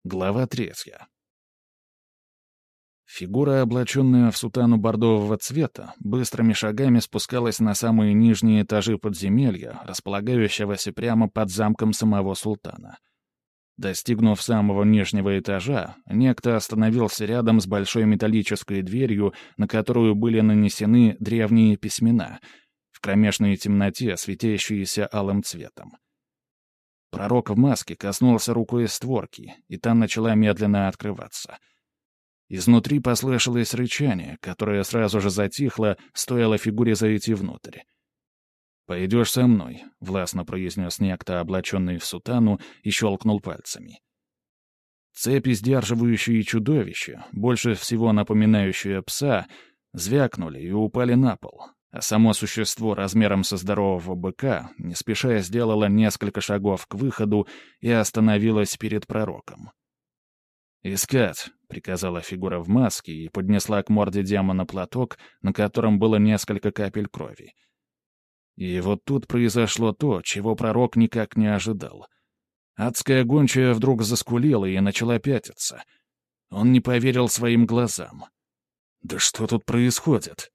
Глава 3. Фигура, облаченная в сутану бордового цвета, быстрыми шагами спускалась на самые нижние этажи подземелья, располагающегося прямо под замком самого султана. Достигнув самого нижнего этажа, некто остановился рядом с большой металлической дверью, на которую были нанесены древние письмена, в кромешной темноте, светящиеся алым цветом. Пророк в маске коснулся рукой створки, и та начала медленно открываться. Изнутри послышалось рычание, которое сразу же затихло, стоило фигуре зайти внутрь. «Пойдешь со мной», — властно произнес некто, облаченный в сутану, и щелкнул пальцами. Цепи, сдерживающие чудовище, больше всего напоминающее пса, звякнули и упали на пол, а само существо размером со здорового быка не спеша сделало несколько шагов к выходу и остановилось перед пророком. «Искать», — приказала фигура в маске и поднесла к морде демона платок, на котором было несколько капель крови. И вот тут произошло то, чего пророк никак не ожидал. Адская гончая вдруг заскулила и начала пятиться. Он не поверил своим глазам. «Да что тут происходит?»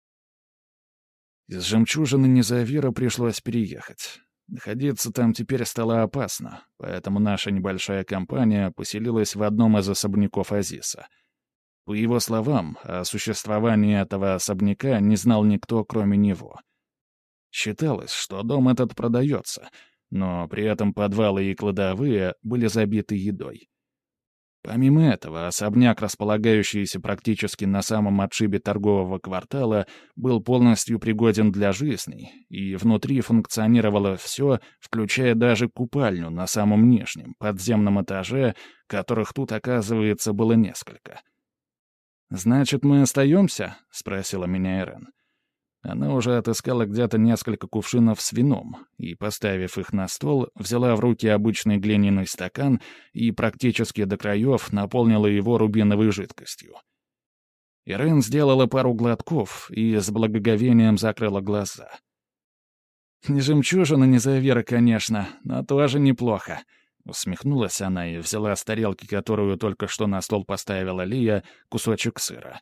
Из жемчужины Незавира пришлось переехать. Находиться там теперь стало опасно, поэтому наша небольшая компания поселилась в одном из особняков Азиса. По его словам, о существовании этого особняка не знал никто, кроме него. Считалось, что дом этот продается, но при этом подвалы и кладовые были забиты едой. Помимо этого, особняк, располагающийся практически на самом отшибе торгового квартала, был полностью пригоден для жизни, и внутри функционировало все, включая даже купальню на самом нижнем, подземном этаже, которых тут, оказывается, было несколько. «Значит, мы остаемся?» — спросила меня Эрен. Она уже отыскала где-то несколько кувшинов с вином и, поставив их на стол, взяла в руки обычный глиняный стакан и практически до краев наполнила его рубиновой жидкостью. Ирен сделала пару глотков и с благоговением закрыла глаза. «Не жемчужина Незавира, конечно, но тоже неплохо», — усмехнулась она и взяла с тарелки, которую только что на стол поставила Лия, кусочек сыра.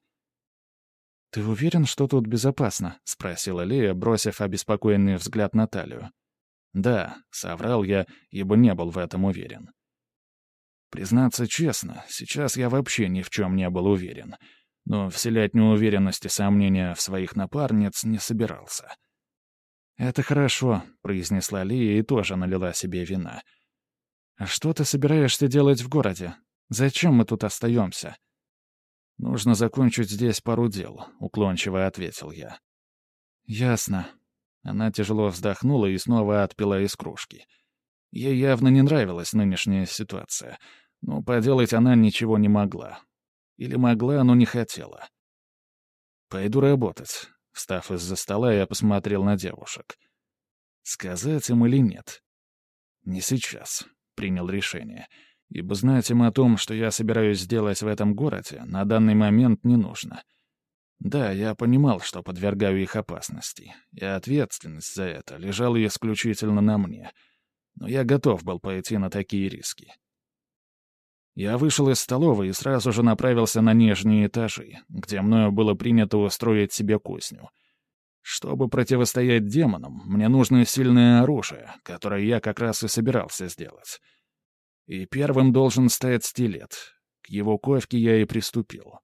«Ты уверен, что тут безопасно?» — спросила Лия, бросив обеспокоенный взгляд на Талию. «Да», — соврал я, ибо не был в этом уверен. Признаться честно, сейчас я вообще ни в чем не был уверен, но вселять неуверенность и сомнения в своих напарниц не собирался. «Это хорошо», — произнесла Лия и тоже налила себе вина. «А что ты собираешься делать в городе? Зачем мы тут остаемся?» «Нужно закончить здесь пару дел», — уклончиво ответил я. «Ясно». Она тяжело вздохнула и снова отпила из кружки. Ей явно не нравилась нынешняя ситуация, но поделать она ничего не могла. Или могла, но не хотела. «Пойду работать». Встав из-за стола, я посмотрел на девушек. Сказать им или нет? «Не сейчас», — принял решение. Ибо знать им о том, что я собираюсь сделать в этом городе, на данный момент не нужно. Да, я понимал, что подвергаю их опасности, и ответственность за это лежала исключительно на мне. Но я готов был пойти на такие риски. Я вышел из столовой и сразу же направился на нижние этажи, где мною было принято устроить себе кузню. Чтобы противостоять демонам, мне нужно сильное оружие, которое я как раз и собирался сделать. И первым должен стоять стилет. К его ковке я и приступил.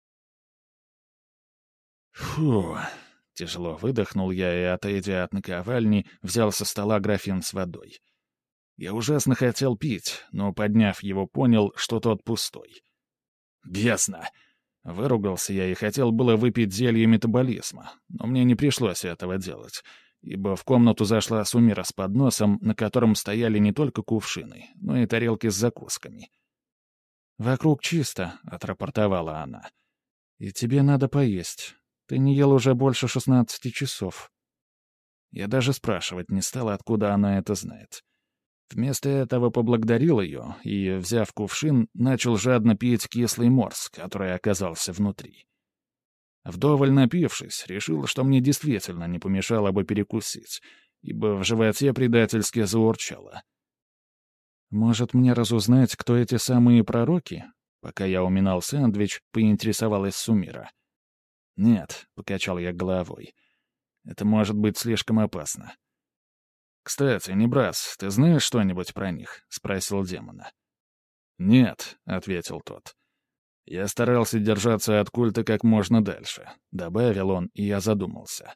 Фу. Тяжело выдохнул я и, отойдя от наковальни, взял со стола графин с водой. Я ужасно хотел пить, но, подняв его, понял, что тот пустой. «Бесно!» Выругался я и хотел было выпить зелье метаболизма, но мне не пришлось этого делать, ибо в комнату зашла Сумира с подносом, на котором стояли не только кувшины, но и тарелки с закусками. «Вокруг чисто», — отрапортовала она. «И тебе надо поесть. Ты не ел уже больше 16 часов». Я даже спрашивать не стал, откуда она это знает. Вместо этого поблагодарил ее и, взяв кувшин, начал жадно пить кислый морс, который оказался внутри. Вдоволь напившись, решил, что мне действительно не помешало бы перекусить, ибо в животе предательски заурчало. Может, мне разузнать, кто эти самые пророки? Пока я уминал сэндвич, поинтересовалась Сумира. «Нет», — покачал я головой. «Это может быть слишком опасно». «Кстати, Небрас, ты знаешь что-нибудь про них?» — спросил демона. «Нет», — ответил тот. «Я старался держаться от культа как можно дальше», — добавил он, и я задумался.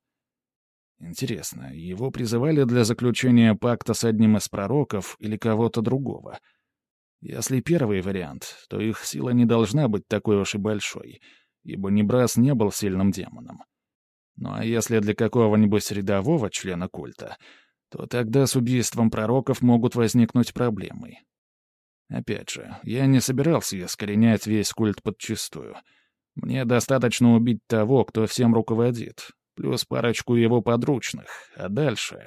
Интересно, его призывали для заключения пакта с одним из пророков или кого-то другого? Если первый вариант, то их сила не должна быть такой уж и большой, ибо Небрас не был сильным демоном. Ну а если для какого-нибудь рядового члена культа, то тогда с убийством пророков могут возникнуть проблемы. Опять же, я не собирался искоренять весь культ подчистую. Мне достаточно убить того, кто всем руководит, плюс парочку его подручных, а дальше...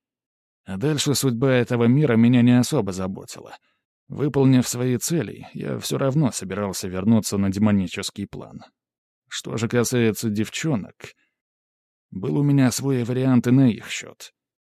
А дальше судьба этого мира меня не особо заботила. Выполнив свои цели, я все равно собирался вернуться на демонический план. Что же касается девчонок, был у меня свой вариант и на их счет.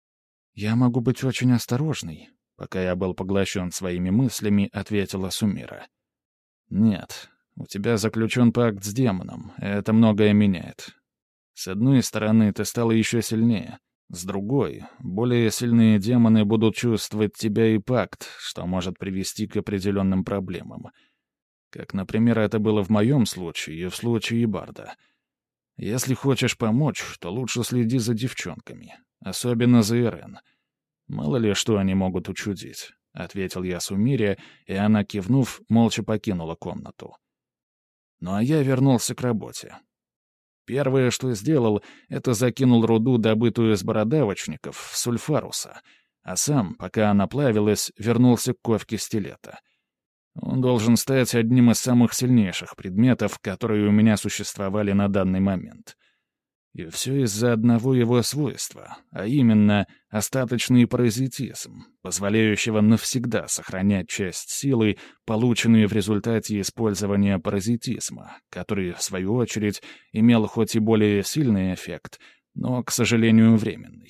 «Я могу быть очень осторожной», — пока я был поглощен своими мыслями, ответила Сумира. «Нет, у тебя заключен пакт с демоном, и это многое меняет. С одной стороны, ты стала еще сильнее. С другой, более сильные демоны будут чувствовать тебя и пакт, что может привести к определенным проблемам. Как, например, это было в моем случае и в случае Барда. Если хочешь помочь, то лучше следи за девчонками, особенно за Ирен. Мало ли, что они могут учудить», — ответил я Сумире, и она, кивнув, молча покинула комнату. Ну а я вернулся к работе. Первое, что сделал, это закинул руду, добытую из бородавочников, в сульфаруса, а сам, пока она плавилась, вернулся к ковке стилета. Он должен стать одним из самых сильнейших предметов, которые у меня существовали на данный момент. И все из-за одного его свойства, а именно остаточный паразитизм, позволяющего навсегда сохранять часть силы, полученную в результате использования паразитизма, который, в свою очередь, имел хоть и более сильный эффект, но, к сожалению, временный.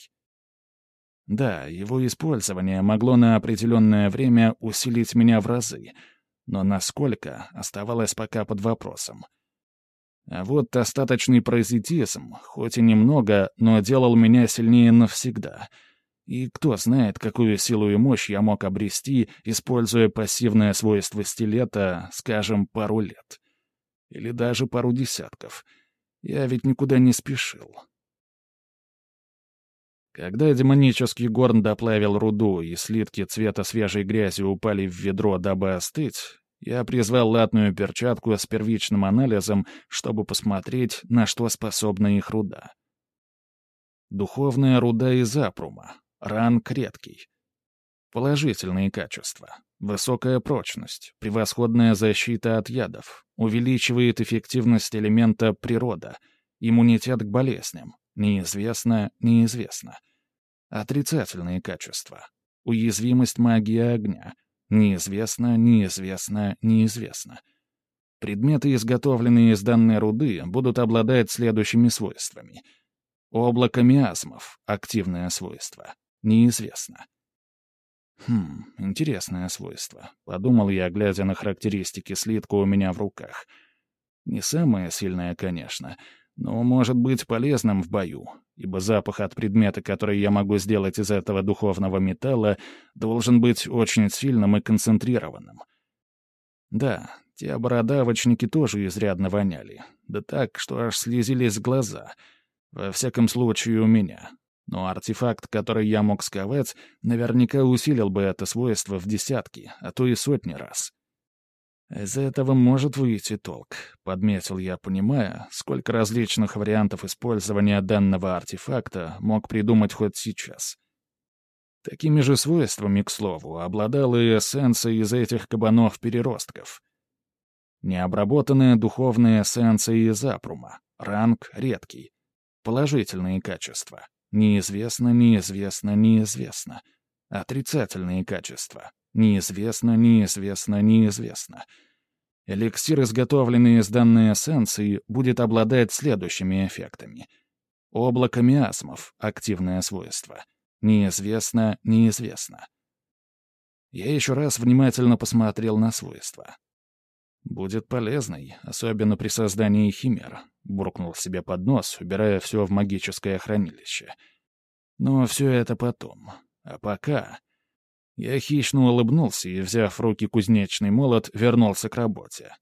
Да, его использование могло на определенное время усилить меня в разы, но насколько, оставалось пока под вопросом. А вот остаточный паразитизм, хоть и немного, но делал меня сильнее навсегда. И кто знает, какую силу и мощь я мог обрести, используя пассивное свойство стилета, скажем, пару лет. Или даже пару десятков. Я ведь никуда не спешил. Когда демонический горн доплавил руду, и слитки цвета свежей грязи упали в ведро, дабы остыть, я призвал латную перчатку с первичным анализом, чтобы посмотреть, на что способна их руда. Духовная руда из апрума. Ранг редкий. Положительные качества. Высокая прочность, превосходная защита от ядов, увеличивает эффективность элемента природа, иммунитет к болезням. Неизвестно. Отрицательные качества. Уязвимость магии огня. Неизвестно. Предметы, изготовленные из данной руды, будут обладать следующими свойствами. Облако миазмов — активное свойство. Неизвестно. Интересное свойство, — подумал я, глядя на характеристики слитка у меня в руках. Не самое сильное, конечно, но может быть полезным в бою, ибо запах от предмета, который я могу сделать из этого духовного металла, должен быть очень сильным и концентрированным. Да, те бородавочники тоже изрядно воняли, да так, что аж слезились глаза. Во всяком случае, у меня. Но артефакт, который я мог сковать, наверняка усилил бы это свойство в десятки, а то и сотни раз. «Из этого может выйти толк», — подметил я, понимая, сколько различных вариантов использования данного артефакта мог придумать хоть сейчас. Такими же свойствами, к слову, обладала и эссенция из этих кабанов-переростков. Необработанная духовная эссенция из апрума. Ранг редкий. Положительные качества. Неизвестно. Отрицательные качества. Неизвестно. Эликсир, изготовленный из данной эссенции, будет обладать следующими эффектами. Облако миазмов — активное свойство. Неизвестно. Я еще раз внимательно посмотрел на свойства. «Будет полезной, особенно при создании химер», — буркнул себе под нос, убирая все в магическое хранилище. «Но все это потом. А пока...» Я хищно улыбнулся и, взяв в руки кузнечный молот, вернулся к работе.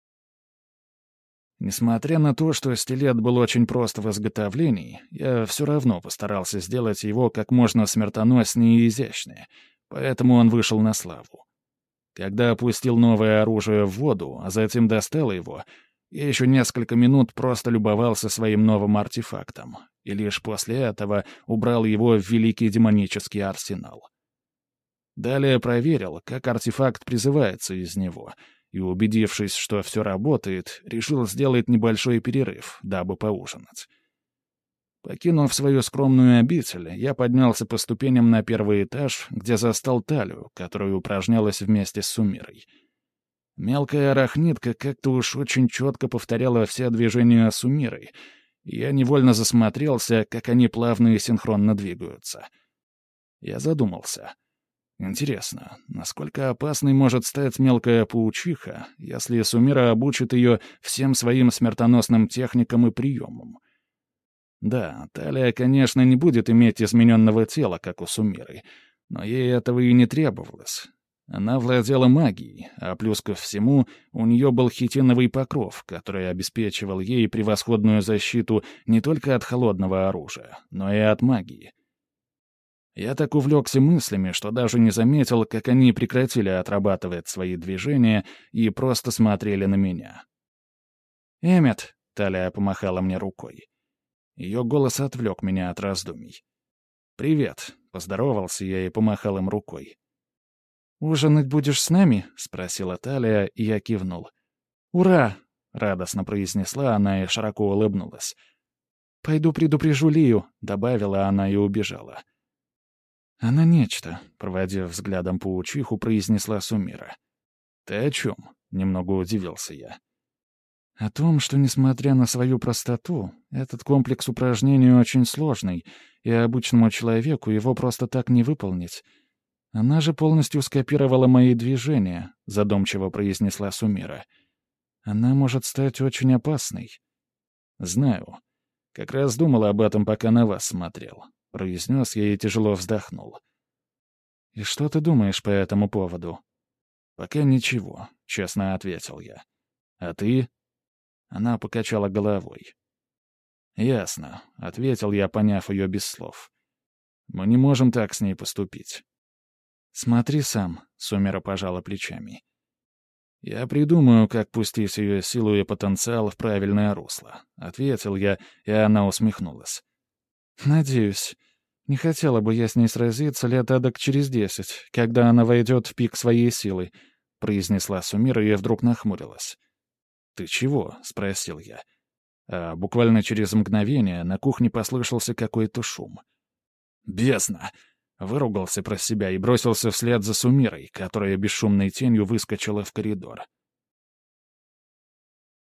Несмотря на то, что стилет был очень прост в изготовлении, я все равно постарался сделать его как можно смертоноснее и изящнее, поэтому он вышел на славу. Когда опустил новое оружие в воду, а затем достал его, я еще несколько минут просто любовался своим новым артефактом, и лишь после этого убрал его в великий демонический арсенал. Далее проверил, как артефакт призывается из него, и, убедившись, что все работает, решил сделать небольшой перерыв, дабы поужинать. Покинув свою скромную обитель, я поднялся по ступеням на первый этаж, где застал Талию, которая упражнялась вместе с Сумирой. Мелкая арахнитка как-то уж очень четко повторяла все движения Сумиры, и я невольно засмотрелся, как они плавно и синхронно двигаются. Я задумался. Интересно, насколько опасной может стать мелкая паучиха, если Сумира обучит ее всем своим смертоносным техникам и приемам? Да, Талия, конечно, не будет иметь измененного тела, как у Сумиры, но ей этого и не требовалось. Она владела магией, а плюс ко всему у нее был хитиновый покров, который обеспечивал ей превосходную защиту не только от холодного оружия, но и от магии. Я так увлекся мыслями, что даже не заметил, как они прекратили отрабатывать свои движения и просто смотрели на меня. «Эммет», — Талия помахала мне рукой. Ее голос отвлек меня от раздумий. «Привет», — поздоровался я и помахал им рукой. «Ужинать будешь с нами?» — спросила Талия, и я кивнул. «Ура!» — радостно произнесла она и широко улыбнулась. «Пойду предупрежу Лию», — добавила она и убежала. «Она нечто», — проводив взглядом паучиху, произнесла Сумира. «Ты о чем?» — немного удивился я. «О том, что, несмотря на свою простоту, этот комплекс упражнений очень сложный, и обычному человеку его просто так не выполнить. Она же полностью скопировала мои движения», — задумчиво произнесла Сумира. «Она может стать очень опасной». «Знаю. Как раз думал об этом, пока на вас смотрел», — произнес я и тяжело вздохнул. «И что ты думаешь по этому поводу?» «Пока ничего», — честно ответил я. «А ты?» Она покачала головой. «Ясно», — ответил я, поняв ее без слов. «Мы не можем так с ней поступить». «Смотри сам», — Сумира пожала плечами. «Я придумаю, как пустить ее силу и потенциал в правильное русло», — ответил я, и она усмехнулась. «Надеюсь. Не хотела бы я с ней сразиться лет эдак через 10, когда она войдет в пик своей силы», — произнесла Сумира и вдруг нахмурилась. «Ты чего?» — спросил я. А буквально через мгновение на кухне послышался какой-то шум. «Бездна!» — выругался про себя и бросился вслед за Сумирой, которая бесшумной тенью выскочила в коридор.